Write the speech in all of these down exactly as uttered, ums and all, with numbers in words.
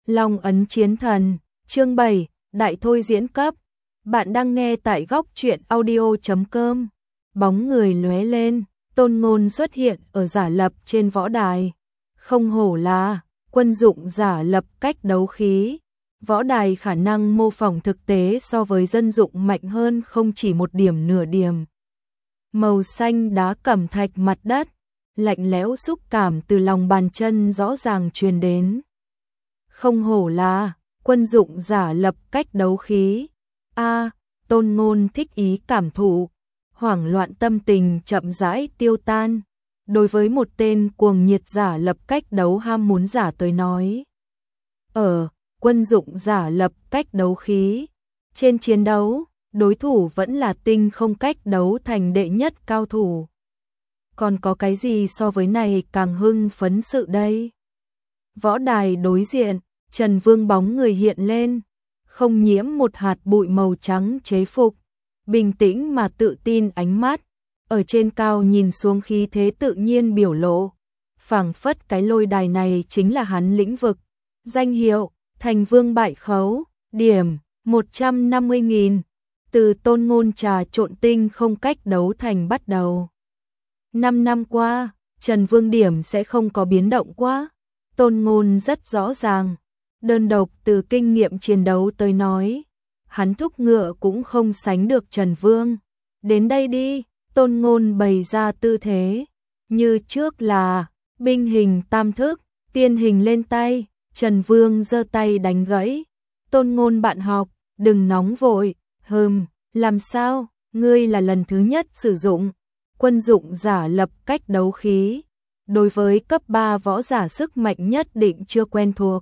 Long ấn chiến thần, chương bảy, đại thôi diễn cấp. Bạn đang nghe tại góc truyện audio chấm com. Bóng người lóe lên, Tôn Ngôn xuất hiện ở giả lập trên võ đài. Không hổ là quân dụng giả lập cách đấu khí. Võ đài khả năng mô phỏng thực tế so với dân dụng mạnh hơn không chỉ một điểm nửa điểm. Màu xanh đá cẩm thạch mặt đất, lạnh lẽo xúc cảm từ lòng bàn chân rõ ràng truyền đến. Không hổ là quân dụng giả lập cách đấu khí. A, Tôn Ngôn thích ý cảm thụ, hoảng loạn tâm tình chậm rãi tiêu tan. Đối với một tên cuồng nhiệt giả lập cách đấu ham muốn giả tới nói, ở quân dụng giả lập cách đấu khí, trên chiến đấu, đối thủ vẫn là tinh không cách đấu thành đệ nhất cao thủ. Còn có cái gì so với này càng hưng phấn sự đây? Võ đài đối diện, Trần Vương bóng người hiện lên, không nhiễm một hạt bụi màu trắng chế phục, bình tĩnh mà tự tin ánh mắt, ở trên cao nhìn xuống khí thế tự nhiên biểu lộ, phảng phất cái lôi đài này chính là hắn lĩnh vực. Danh hiệu, Thành Vương bại khấu, điểm, một trăm năm mươi nghìn, từ Tôn Ngôn trà trộn tinh không cách đấu thành bắt đầu. Năm năm qua, Trần Vương điểm sẽ không có biến động quá, Tôn Ngôn rất rõ ràng. Đơn độc từ kinh nghiệm chiến đấu tới nói, hắn thúc ngựa cũng không sánh được Trần Vương. Đến đây đi, Tôn Ngôn bày ra tư thế, như trước là binh hình tam thức, tiên hình lên tay, Trần Vương giơ tay đánh gãy. Tôn Ngôn bạn học, đừng nóng vội, hừm, làm sao, ngươi là lần thứ nhất sử dụng quân dụng giả lập cách đấu khí, đối với cấp ba võ giả sức mạnh nhất định chưa quen thuộc.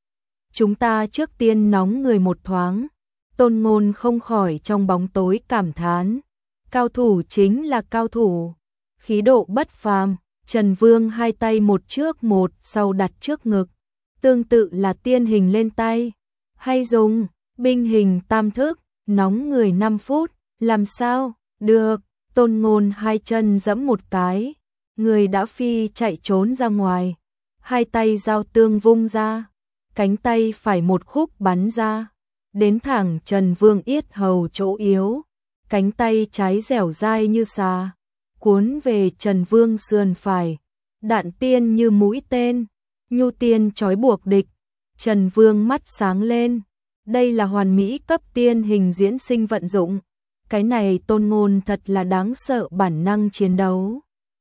Chúng ta trước tiên nóng người một thoáng. Tôn Ngôn không khỏi trong bóng tối cảm thán. Cao thủ chính là cao thủ. Khí độ bất phàm. Trần Vương hai tay một trước một sau đặt trước ngực. Tương tự là tiên hình lên tay. Hay dùng binh hình tam thức, nóng người năm phút. Làm sao? Được. Tôn Ngôn hai chân giẫm một cái. Người đã phi chạy trốn ra ngoài. Hai tay giao tương vung ra. Cánh tay phải một khúc bắn ra, đến thẳng Trần Vương yết hầu chỗ yếu, cánh tay trái dẻo dai như xà, cuốn về Trần Vương sườn phải, đạn tiên như mũi tên, nhu tiên trói buộc địch. Trần Vương mắt sáng lên, đây là hoàn mỹ cấp tiên hình diễn sinh vận dụng, cái này Tôn Ngôn thật là đáng sợ bản năng chiến đấu.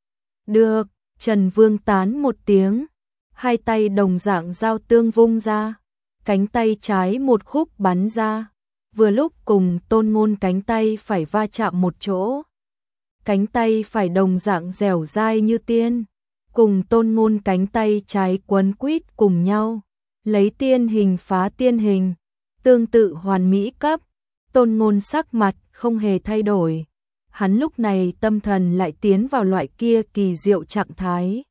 Được, Trần Vương tán một tiếng. Hai tay đồng dạng giao tương vung ra, cánh tay trái một khúc bắn ra, vừa lúc cùng Tôn Ngôn cánh tay phải va chạm một chỗ. Cánh tay phải đồng dạng dẻo dai như tiên, cùng Tôn Ngôn cánh tay trái quấn quýt cùng nhau, lấy tiên hình phá tiên hình, tương tự hoàn mỹ cấp. Tôn Ngôn sắc mặt không hề thay đổi, hắn lúc này tâm thần lại tiến vào loại kia kỳ diệu trạng thái.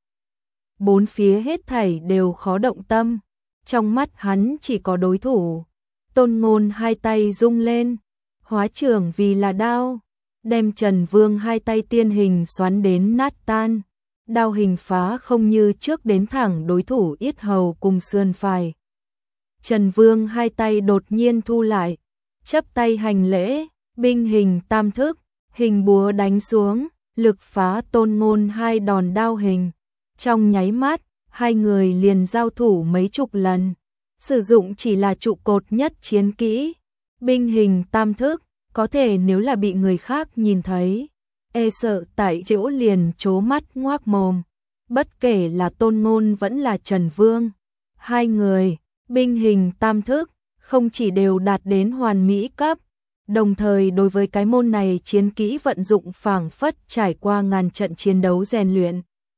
Bốn phía hết thảy đều khó động tâm, trong mắt hắn chỉ có đối thủ. Tôn Ngôn hai tay rung lên, hóa trưởng vì là đao, đem Trần Vương hai tay tiên hình xoắn đến nát tan. Đao hình phá không như trước đến thẳng đối thủ yết hầu cùng sườn phải. Trần Vương hai tay đột nhiên thu lại, chắp tay hành lễ, binh hình tam thức, hình búa đánh xuống, lực phá Tôn Ngôn hai đòn đao hình. Trong nháy mắt, hai người liền giao thủ mấy chục lần, sử dụng chỉ là trụ cột nhất chiến kỹ, binh hình tam thức, có thể nếu là bị người khác nhìn thấy, e sợ tại chỗ liền trố mắt ngoác mồm, bất kể là Tôn Ngôn vẫn là Trần Vương. Hai người, binh hình tam thức, không chỉ đều đạt đến hoàn mỹ cấp, đồng thời đối với cái môn này chiến kỹ vận dụng phảng phất trải qua ngàn trận chiến đấu rèn luyện.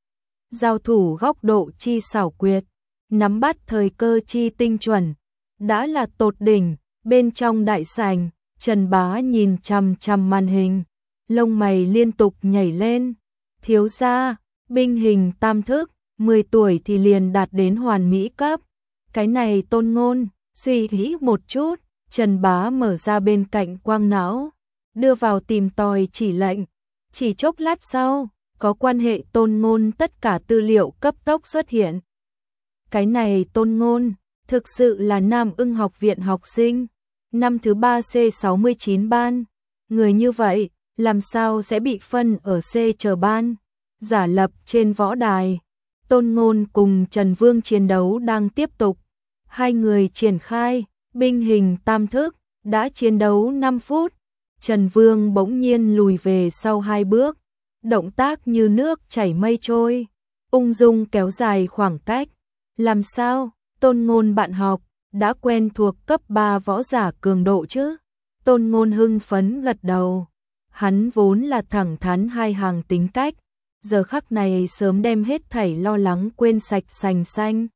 Giao thủ góc độ chi xảo quyệt, nắm bắt thời cơ chi tinh chuẩn, đã là tột đỉnh. Bên trong đại sảnh, Trần Bá nhìn chằm chằm màn hình, lông mày liên tục nhảy lên. Thiếu gia, binh hình tam thức, mười tuổi thì liền đạt đến hoàn mỹ cấp. Cái này Tôn Ngôn, suy nghĩ một chút, Trần Bá mở ra bên cạnh quang não, đưa vào tìm tòi chỉ lệnh. Chỉ chốc lát sau, có quan hệ Tôn Ngôn tất cả tư liệu cấp tốc xuất hiện. Cái này Tôn Ngôn, thực sự là Nam Ưng học viện học sinh, năm thứ ba C sáu mươi chín ban. Người như vậy, làm sao sẽ bị phân ở C chờ ban? Giả lập trên võ đài, Tôn Ngôn cùng Trần Vương chiến đấu đang tiếp tục. Hai người triển khai binh hình tam thức, đã chiến đấu năm phút. Trần Vương bỗng nhiên lùi về sau hai bước, động tác như nước chảy mây trôi, ung dung kéo dài khoảng cách. Làm sao, Tôn Ngôn bạn học, đã quen thuộc cấp ba võ giả cường độ chứ? Tôn Ngôn hưng phấn gật đầu. Hắn vốn là thẳng thắn hai hàng tính cách, giờ khắc này sớm đem hết thảy lo lắng quên sạch sành xanh.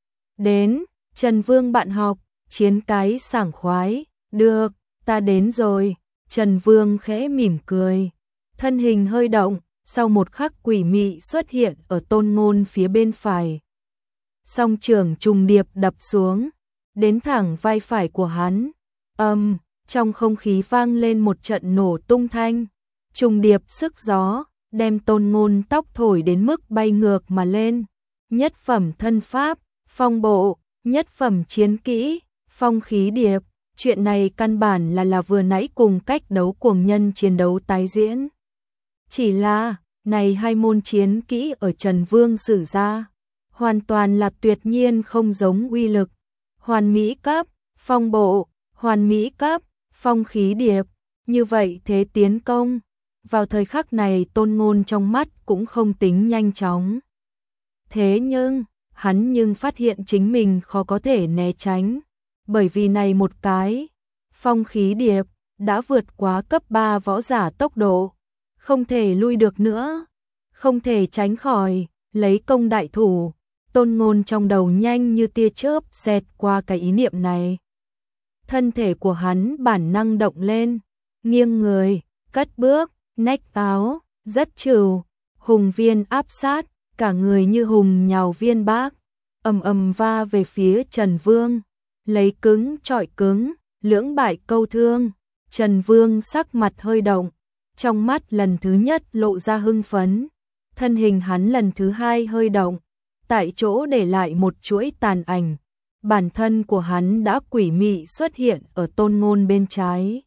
Đến, Trần Vương bạn học, chiến cái sảng khoái, được, ta đến rồi. Trần Vương khẽ mỉm cười, thân hình hơi động, sau một khắc quỷ mị xuất hiện ở Tôn Ngôn phía bên phải. Song trường trùng điệp đập xuống, đến thẳng vai phải của hắn. Âm, um, trong không khí vang lên một trận nổ tung thanh, trùng điệp sức gió, đem Tôn Ngôn tóc thổi đến mức bay ngược mà lên. Nhất phẩm thân pháp, phong bộ, nhất phẩm chiến kỹ, phong khí điệp. Chuyện này căn bản là là vừa nãy cùng cách đấu cuồng nhân chiến đấu tái diễn. Chỉ là, này hai môn chiến kỹ ở Trần Vương sử ra, hoàn toàn là tuyệt nhiên không giống uy lực. Hoàn mỹ cấp, phong bộ, hoàn mỹ cấp, phong khí điệp, như vậy thế tiến công. Vào thời khắc này Tôn Ngôn trong mắt cũng không tính nhanh chóng. Thế nhưng, hắn nhưng phát hiện chính mình khó có thể né tránh. Bởi vì này một cái, phong khí điệp, đã vượt quá cấp ba võ giả tốc độ. Không thể lui được nữa, không thể tránh khỏi, lấy công đại thủ. Tôn Ngôn trong đầu nhanh như tia chớp xẹt qua cái ý niệm này. Thân thể của hắn bản năng động lên, nghiêng người, cất bước, nách áo, rất trừu, hùng viên áp sát, cả người như hùng nhào viên bác, ầm ầm va về phía Trần Vương, lấy cứng chọi cứng, lưỡng bại câu thương. Trần Vương sắc mặt hơi động, trong mắt lần thứ nhất lộ ra hưng phấn, thân hình hắn lần thứ hai hơi động, tại chỗ để lại một chuỗi tàn ảnh. Bản thân của hắn đã quỷ mị xuất hiện ở Tôn Ngôn bên trái.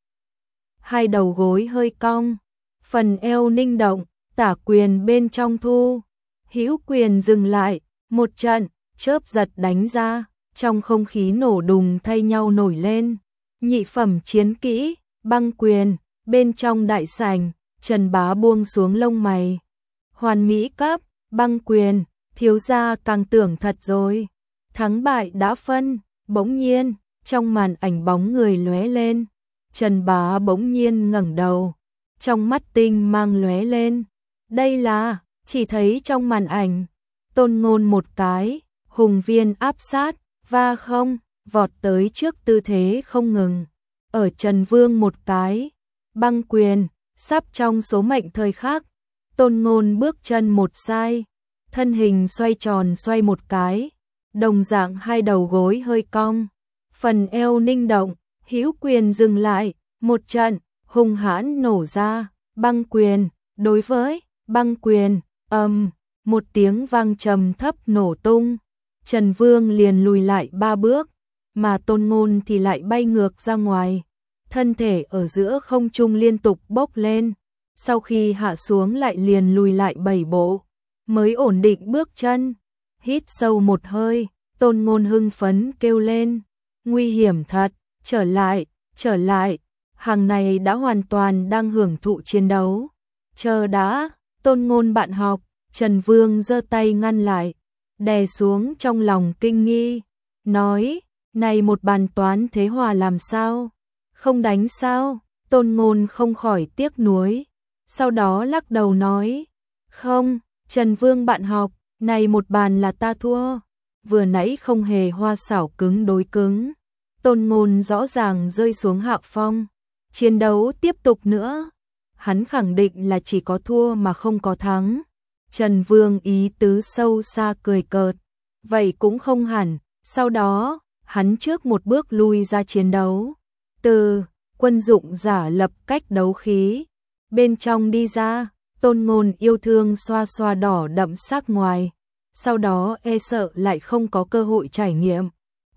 Hai đầu gối hơi cong, phần eo ninh động, tả quyền bên trong thu, hữu quyền dừng lại, một trận chớp giật đánh ra, trong không khí nổ đùng thay nhau nổi lên. Nhị phẩm chiến kỹ, băng quyền, bên trong đại sảnh, Trần Bá buông xuống lông mày. Hoàn mỹ cấp, băng quyền, thiếu gia càng tưởng thật rồi. Thắng bại đã phân, bỗng nhiên, trong màn ảnh bóng người lóe lên. Trần Bá bỗng nhiên ngẩng đầu, trong mắt tinh mang lóe lên. Đây là, chỉ thấy trong màn ảnh, Tôn Ngôn một cái, hùng viên áp sát, va không, vọt tới trước tư thế không ngừng. Ở Trần Vương một cái, băng quyền, sắp trong số mệnh thời khắc, Tôn Ngôn bước chân một sai, thân hình xoay tròn xoay một cái, đồng dạng hai đầu gối hơi cong, phần eo ninh động, hữu quyền dừng lại, một trận, hung hãn nổ ra, băng quyền, đối với, băng quyền, ầm, um, một tiếng vang trầm thấp nổ tung, Trần Vương liền lùi lại ba bước, mà Tôn Ngôn thì lại bay ngược ra ngoài, thân thể ở giữa không trung liên tục bốc lên, sau khi hạ xuống lại liền lùi lại bảy bộ, mới ổn định bước chân. Hít sâu một hơi, Tôn Ngôn hưng phấn kêu lên, nguy hiểm thật, trở lại, trở lại, hàng này đã hoàn toàn đang hưởng thụ chiến đấu. Chờ đã, Tôn Ngôn bạn học, Trần Vương giơ tay ngăn lại, đè xuống trong lòng kinh nghi, nói, này một bàn toán thế hòa làm sao? Không đánh sao? Tôn Ngôn không khỏi tiếc nuối, sau đó lắc đầu nói, không, Trần Vương bạn học, này một bàn là ta thua, vừa nãy không hề hoa xảo cứng đối cứng. Tôn Ngôn rõ ràng rơi xuống hạ phong, chiến đấu tiếp tục nữa, hắn khẳng định là chỉ có thua mà không có thắng. Trần Vương ý tứ sâu xa cười cợt, vậy cũng không hẳn, sau đó, hắn trước một bước lui ra chiến đấu, từ quân dụng giả lập cách đấu khí, bên trong đi ra, Tôn Ngôn yêu thương xoa xoa đỏ đậm sắc ngoài, sau đó e sợ lại không có cơ hội trải nghiệm.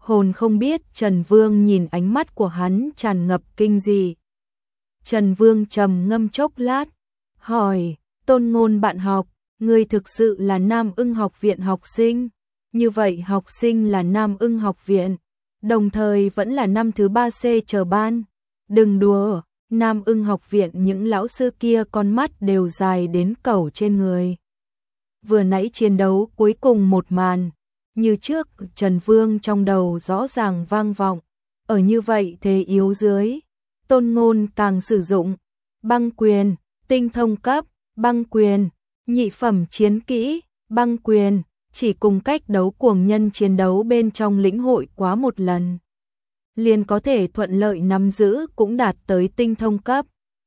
hồn không biết Trần Vương nhìn ánh mắt của hắn tràn ngập kinh dị. Trần Vương trầm ngâm chốc lát, hỏi, Tôn Ngôn bạn học, ngươi thực sự là Nam Ưng học viện học sinh? Như vậy học sinh là Nam Ưng học viện, đồng thời vẫn là năm thứ ba C chờ ban. Đừng đùa, Nam Ưng học viện những lão sư kia con mắt đều dài đến cẩu trên người. Vừa nãy chiến đấu cuối cùng một màn, như trước Trần Vương trong đầu rõ ràng vang vọng. Ở như vậy thế yếu dưới, Tôn Ngôn càng sử dụng băng quyền, tinh thông cấp, băng quyền, nhị phẩm chiến kỹ, băng quyền, chỉ cùng cách đấu cuồng nhân chiến đấu bên trong lĩnh hội quá một lần, liền có thể thuận lợi nắm giữ cũng đạt tới tinh thông cấp.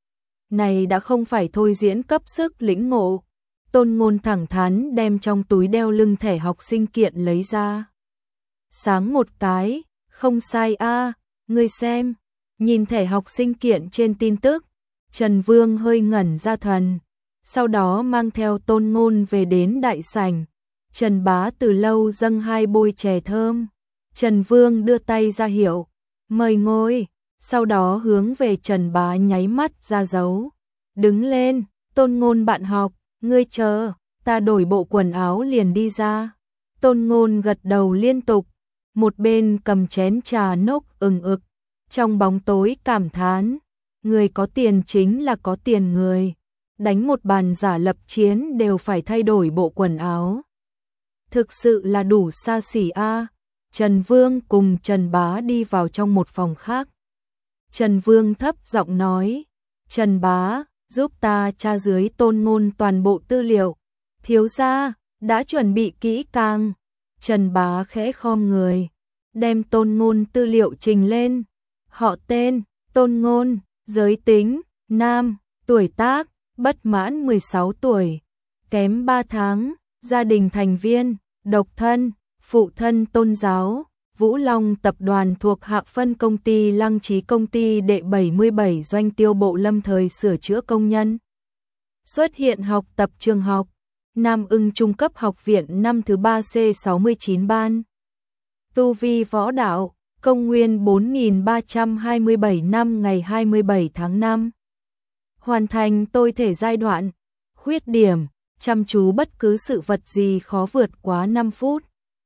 Này đã không phải thôi diễn cấp sức lĩnh ngộ. Tôn Ngôn thẳng thắn đem trong túi đeo lưng thẻ học sinh kiện lấy ra. Sáng một cái, không sai a, ngươi xem, nhìn thẻ học sinh kiện trên tin tức, Trần Vương hơi ngẩn ra thần, sau đó mang theo Tôn Ngôn về đến đại sảnh. Trần Bá từ lâu dâng hai bôi chè thơm, Trần Vương đưa tay ra hiệu, mời ngồi, sau đó hướng về Trần Bá nháy mắt ra dấu. Đứng lên, Tôn Ngôn bạn học, ngươi chờ, ta đổi bộ quần áo liền đi ra. Tôn Ngôn gật đầu liên tục, một bên cầm chén trà nốc ừng ực, trong bóng tối cảm thán, người có tiền chính là có tiền người, đánh một bàn giả lập chiến đều phải thay đổi bộ quần áo. Thực sự là đủ xa xỉ a. Trần Vương cùng Trần Bá đi vào trong một phòng khác. Trần Vương thấp giọng nói, Trần Bá, giúp ta tra dưới Tôn Ngôn toàn bộ tư liệu. Thiếu gia, đã chuẩn bị kỹ càng. Trần Bá khẽ khom người, đem Tôn Ngôn tư liệu trình lên. Họ tên, Tôn Ngôn, giới tính, nam, tuổi tác, bất mãn mười sáu tuổi, kém ba tháng, gia đình thành viên, độc thân, phụ thân tôn giáo, Vũ Long tập đoàn thuộc hạ phân công ty Lăng Trí công ty đệ bảy mươi bảy doanh tiêu bộ lâm thời sửa chữa công nhân. Xuất hiện học tập trường học, Nam Ưng trung cấp học viện năm thứ ba C sáu mươi chín ban. Tu vi võ đạo, công nguyên bốn nghìn ba trăm hai mươi bảy năm ngày hai mươi bảy tháng năm. Hoàn thành tôi thể giai đoạn. Khuyết điểm, chăm chú bất cứ sự vật gì khó vượt quá năm phút.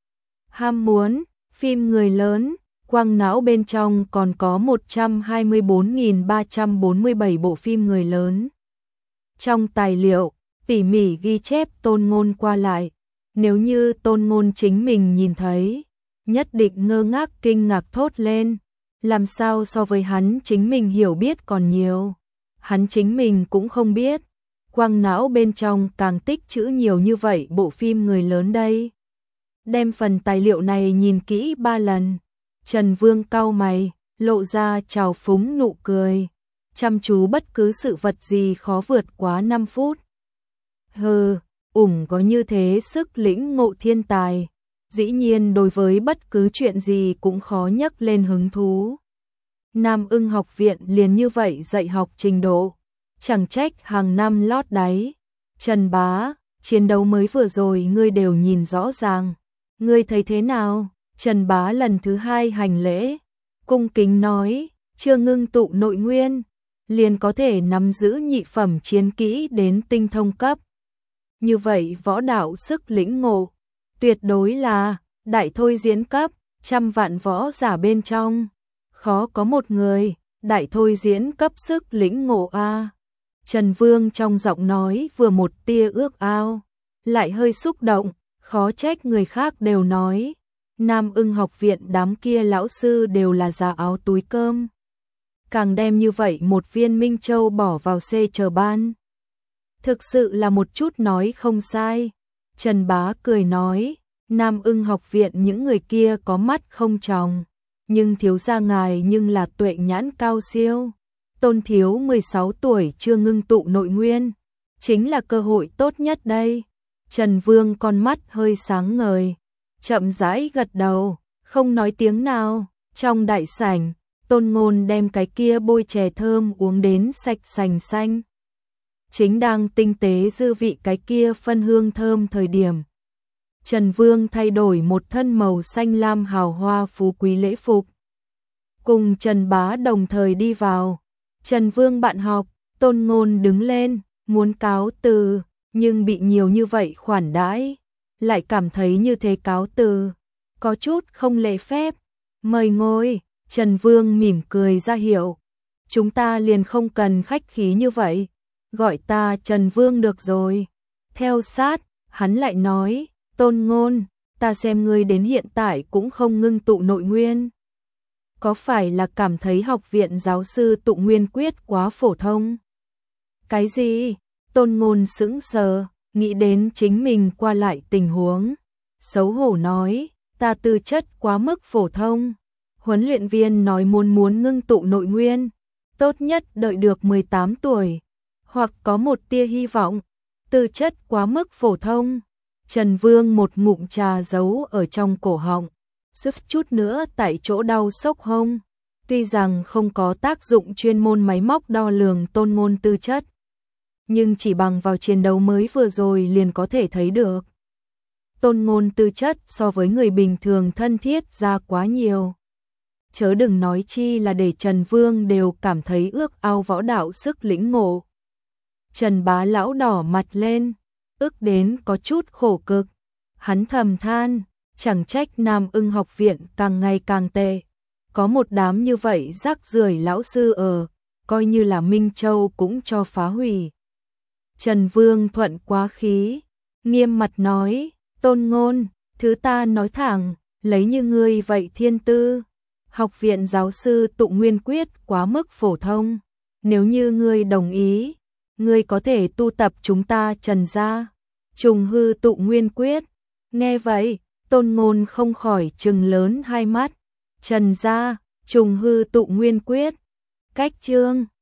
Ham muốn, phim người lớn, quang não bên trong còn có một trăm hai mươi bốn nghìn ba trăm bốn mươi bảy bộ phim người lớn. Trong tài liệu, tỉ mỉ ghi chép Tôn Ngôn qua lại, nếu như Tôn Ngôn chính mình nhìn thấy, nhất định ngơ ngác kinh ngạc thốt lên, làm sao so với hắn chính mình hiểu biết còn nhiều. Hắn chính mình cũng không biết, quang não bên trong càng tích trữ nhiều như vậy bộ phim người lớn đây. Đem phần tài liệu này nhìn kỹ ba lần, Trần Vương cau mày, lộ ra trào phúng nụ cười, chăm chú bất cứ sự vật gì khó vượt quá năm phút. Hừ, ủng có như thế sức lĩnh ngộ thiên tài, dĩ nhiên đối với bất cứ chuyện gì cũng khó nhấc lên hứng thú. Nam Ưng học viện liền như vậy dạy học trình độ, chẳng trách hàng năm lót đáy. Trần Bá, chiến đấu mới vừa rồi ngươi đều nhìn rõ ràng, ngươi thấy thế nào? Trần Bá lần thứ hai hành lễ, cung kính nói, chưa ngưng tụ nội nguyên, liền có thể nắm giữ nhị phẩm chiến kỹ đến tinh thông cấp. Như vậy võ đạo sức lĩnh ngộ, tuyệt đối là đại thôi diễn cấp, trăm vạn võ giả bên trong, khó có một người, đại thôi diễn cấp sức lĩnh ngộ a. Trần Vương trong giọng nói vừa một tia ước ao, lại hơi xúc động, khó trách người khác đều nói, Nam Ưng học viện đám kia lão sư đều là già áo túi cơm. Càng đem như vậy một viên Minh Châu bỏ vào C chờ ban. Thực sự là một chút nói không sai. Trần Bá cười nói, Nam Ưng học viện những người kia có mắt không tròng, nhưng thiếu gia ngài nhưng là tuệ nhãn cao siêu. Tôn thiếu mười sáu tuổi chưa ngưng tụ nội nguyên, chính là cơ hội tốt nhất đây. Trần Vương con mắt hơi sáng ngời, chậm rãi gật đầu, không nói tiếng nào. Trong đại sảnh, Tôn Ngôn đem cái kia bôi chè thơm uống đến sạch sành xanh. Chính đang tinh tế dư vị cái kia phân hương thơm thời điểm, Trần Vương thay đổi một thân màu xanh lam hào hoa phú quý lễ phục. Cùng Trần Bá đồng thời đi vào. Trần Vương bạn học, Tôn Ngôn đứng lên, muốn cáo từ, nhưng bị nhiều như vậy khoản đãi, lại cảm thấy như thế cáo từ có chút không lễ phép. Mời ngồi, Trần Vương mỉm cười ra hiệu. Chúng ta liền không cần khách khí như vậy, gọi ta Trần Vương được rồi. Theo sát, hắn lại nói, Tôn Ngôn, ta xem ngươi đến hiện tại cũng không ngưng tụ nội nguyên. Có phải là cảm thấy học viện giáo sư tụ nguyên quyết quá phổ thông? Cái gì? Tôn Ngôn sững sờ, nghĩ đến chính mình qua lại tình huống. Xấu hổ nói, ta tư chất quá mức phổ thông. Huấn luyện viên nói muốn muốn ngưng tụ nội nguyên, tốt nhất đợi được mười tám tuổi, hoặc có một tia hy vọng. Tư chất quá mức phổ thông. Trần Vương một ngụm trà giấu ở trong cổ họng, suýt chút nữa tại chỗ đau sốc hông. Tuy rằng không có tác dụng chuyên môn máy móc đo lường Tôn Ngôn tư chất, nhưng chỉ bằng vào chiến đấu mới vừa rồi liền có thể thấy được. Tôn Ngôn tư chất so với người bình thường thân thiết ra quá nhiều. Chớ đừng nói chi là để Trần Vương đều cảm thấy ước ao võ đạo sức lĩnh ngộ. Trần Bá lão đỏ mặt lên, ức đến có chút khổ cực. Hắn thầm than, chẳng trách Nam Ưng học viện càng ngày càng tệ. Có một đám như vậy rác rưởi lão sư ở, coi như là Minh Châu cũng cho phá hủy. Trần Vương thuận quá khí, nghiêm mặt nói, Tôn Ngôn, thứ ta nói thẳng, lấy như ngươi vậy thiên tư. Học viện giáo sư tụ nguyên quyết quá mức phổ thông. Nếu như ngươi đồng ý, ngươi có thể tu tập chúng ta Trần gia trùng hư tụ nguyên quyết. Nghe vậy, Tôn Ngôn không khỏi trừng lớn hai mắt. Trần gia trùng hư tụ nguyên quyết. Cách chương